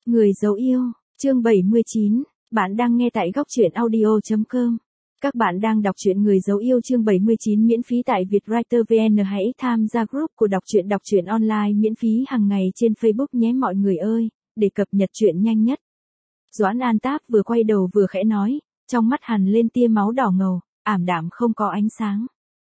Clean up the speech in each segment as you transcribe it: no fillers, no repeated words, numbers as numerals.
Người dấu yêu, chương 79, bạn đang nghe tại góc truyện audio.com. Các bạn đang đọc truyện Người dấu yêu chương 79 miễn phí tại Vietwriter VN. Hãy tham gia group của đọc truyện online miễn phí hàng ngày trên Facebook nhé mọi người ơi, để cập nhật truyện nhanh nhất. Doãn An Táp vừa quay đầu vừa khẽ nói, trong mắt hằn lên tia máu đỏ ngầu, ảm đạm không có ánh sáng.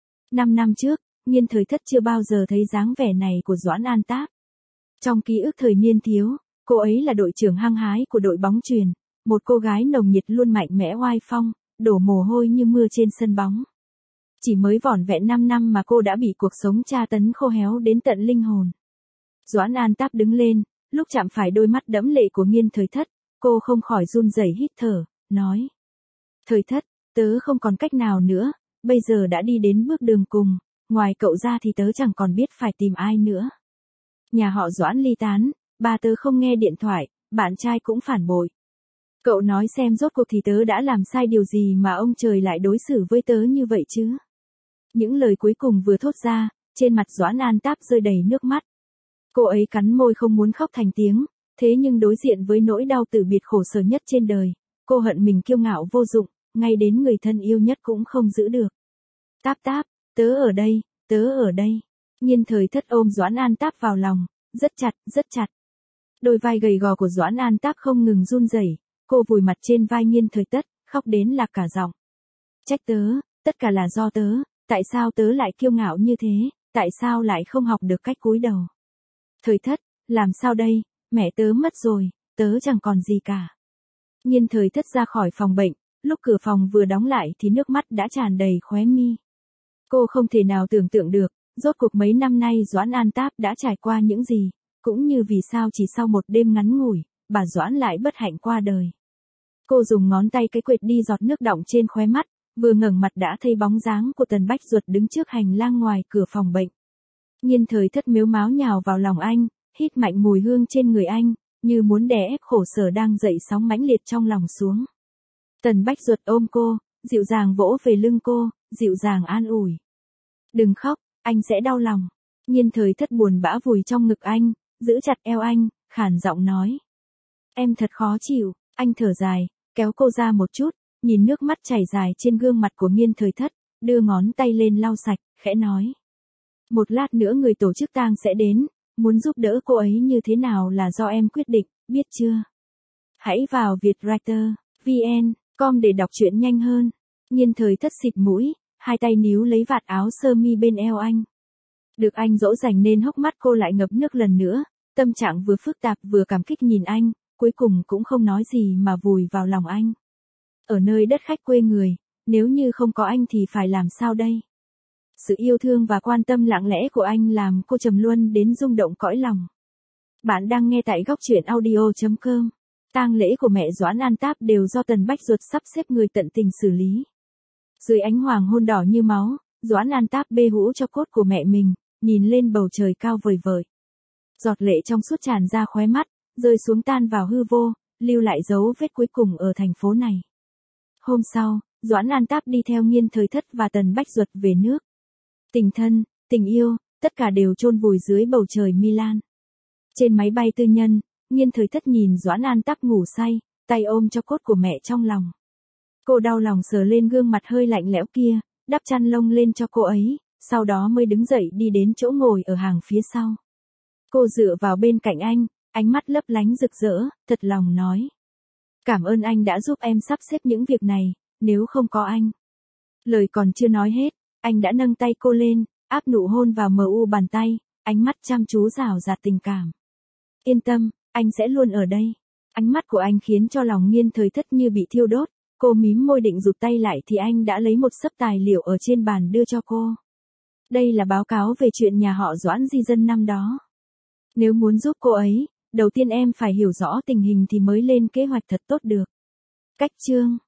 5 năm trước, Nhiên Thời Thất chưa bao giờ thấy dáng vẻ này của Doãn An Táp. Trong ký ức thời niên thiếu, cô ấy là đội trưởng hăng hái của đội bóng chuyền, một cô gái nồng nhiệt luôn mạnh mẽ oai phong, đổ mồ hôi như mưa trên sân bóng. Chỉ mới vỏn vẹn 5 năm mà cô đã bị cuộc sống tra tấn khô héo đến tận linh hồn. Doãn An Táp đứng lên, lúc chạm phải đôi mắt đẫm lệ của Nhiên Thời Thất, cô không khỏi run rẩy hít thở, nói: Thời Thất, tớ không còn cách nào nữa, bây giờ đã đi đến bước đường cùng, ngoài cậu ra thì tớ chẳng còn biết phải tìm ai nữa. Nhà họ Doãn ly tán, ba tớ không nghe điện thoại, bạn trai cũng phản bội. Cậu nói xem rốt cuộc thì tớ đã làm sai điều gì mà ông trời lại đối xử với tớ như vậy chứ? Những lời cuối cùng vừa thốt ra, trên mặt Doãn An Táp rơi đầy nước mắt. Cô ấy cắn môi không muốn khóc thành tiếng, thế nhưng đối diện với nỗi đau từ biệt khổ sở nhất trên đời, cô hận mình kiêu ngạo vô dụng, ngay đến người thân yêu nhất cũng không giữ được. Táp Táp, tớ ở đây, tớ ở đây. Nhiên Thời Thất ôm Doãn An Táp vào lòng, rất chặt, rất chặt. Đôi vai gầy gò của Doãn An Táp không ngừng run rẩy, cô vùi mặt trên vai Nhiên Thời Thất, khóc đến lạc cả giọng. Trách tớ, tất cả là do tớ, tại sao tớ lại kiêu ngạo như thế, tại sao lại không học được cách cúi đầu. Thời Thất, làm sao đây, mẹ tớ mất rồi, tớ chẳng còn gì cả. Nhiên Thời Thất ra khỏi phòng bệnh, lúc cửa phòng vừa đóng lại thì nước mắt đã tràn đầy khóe mi. Cô không thể nào tưởng tượng được, rốt cuộc mấy năm nay Doãn An Táp đã trải qua những gì, cũng như vì sao chỉ sau một đêm ngắn ngủi, bà Doãn lại bất hạnh qua đời. Cô dùng ngón tay cái quệt đi giọt nước đọng trên khóe mắt, vừa ngẩng mặt đã thấy bóng dáng của Tần Bách Duật đứng trước hành lang ngoài cửa phòng bệnh. Nhiên Thời Thất mếu máo nhào vào lòng anh, hít mạnh mùi hương trên người anh, như muốn đè ép khổ sở đang dậy sóng mãnh liệt trong lòng xuống. Tần Bách Duật ôm cô, dịu dàng vỗ về lưng cô, dịu dàng an ủi. Đừng khóc, anh sẽ đau lòng. Nhiên Thời Thất buồn bã vùi trong ngực anh, giữ chặt eo anh, khàn giọng nói. Em thật khó chịu, anh thở dài, kéo cô ra một chút, nhìn nước mắt chảy dài trên gương mặt của Nhiên Thời Thất, đưa ngón tay lên lau sạch, khẽ nói. Một lát nữa người tổ chức tang sẽ đến, muốn giúp đỡ cô ấy như thế nào là do em quyết định, biết chưa? Hãy vào Vietwriter, VN.com để đọc truyện nhanh hơn. Nhiên Thời Thất xịt mũi, hai tay níu lấy vạt áo sơ mi bên eo anh. Được anh dỗ dành nên hốc mắt cô lại ngập nước lần nữa, tâm trạng vừa phức tạp vừa cảm kích nhìn anh, cuối cùng cũng không nói gì mà vùi vào lòng anh. Ở nơi đất khách quê người, nếu như không có anh thì phải làm sao đây? Sự yêu thương và quan tâm lặng lẽ của anh làm cô trầm luân đến rung động cõi lòng. Bạn đang nghe tại góc truyện audio.com. Tang lễ của mẹ Doãn An Táp đều do Tần Bách Duật sắp xếp người tận tình xử lý. Dưới ánh hoàng hôn đỏ như máu, Doãn An Táp bê hũ cho cốt của mẹ mình, nhìn lên bầu trời cao vời vợi. Giọt lệ trong suốt tràn ra khóe mắt, rơi xuống tan vào hư vô, lưu lại dấu vết cuối cùng ở thành phố này. Hôm sau, Doãn An Táp đi theo Nhiên Thời Thất và Tần Bách Duật về nước. Tình thân, tình yêu, tất cả đều chôn vùi dưới bầu trời Milan. Trên máy bay tư nhân, Nhiên Thời Thất nhìn Doãn An Táp ngủ say, tay ôm cho cốt của mẹ trong lòng. Cô đau lòng sờ lên gương mặt hơi lạnh lẽo kia, đắp chăn lông lên cho cô ấy, sau đó mới đứng dậy đi đến chỗ ngồi ở hàng phía sau. Cô dựa vào bên cạnh anh, ánh mắt lấp lánh rực rỡ, thật lòng nói. Cảm ơn anh đã giúp em sắp xếp những việc này, nếu không có anh. Lời còn chưa nói hết, anh đã nâng tay cô lên, áp nụ hôn vào MU bàn tay, ánh mắt chăm chú rào rạt tình cảm. Yên tâm, anh sẽ luôn ở đây. Ánh mắt của anh khiến cho lòng Nhiên Thời Thất như bị thiêu đốt, cô mím môi định rụt tay lại thì anh đã lấy một xấp tài liệu ở trên bàn đưa cho cô. Đây là báo cáo về chuyện nhà họ Doãn di dân năm đó. Nếu muốn giúp cô ấy, đầu tiên em phải hiểu rõ tình hình thì mới lên kế hoạch thật tốt được. Cách chương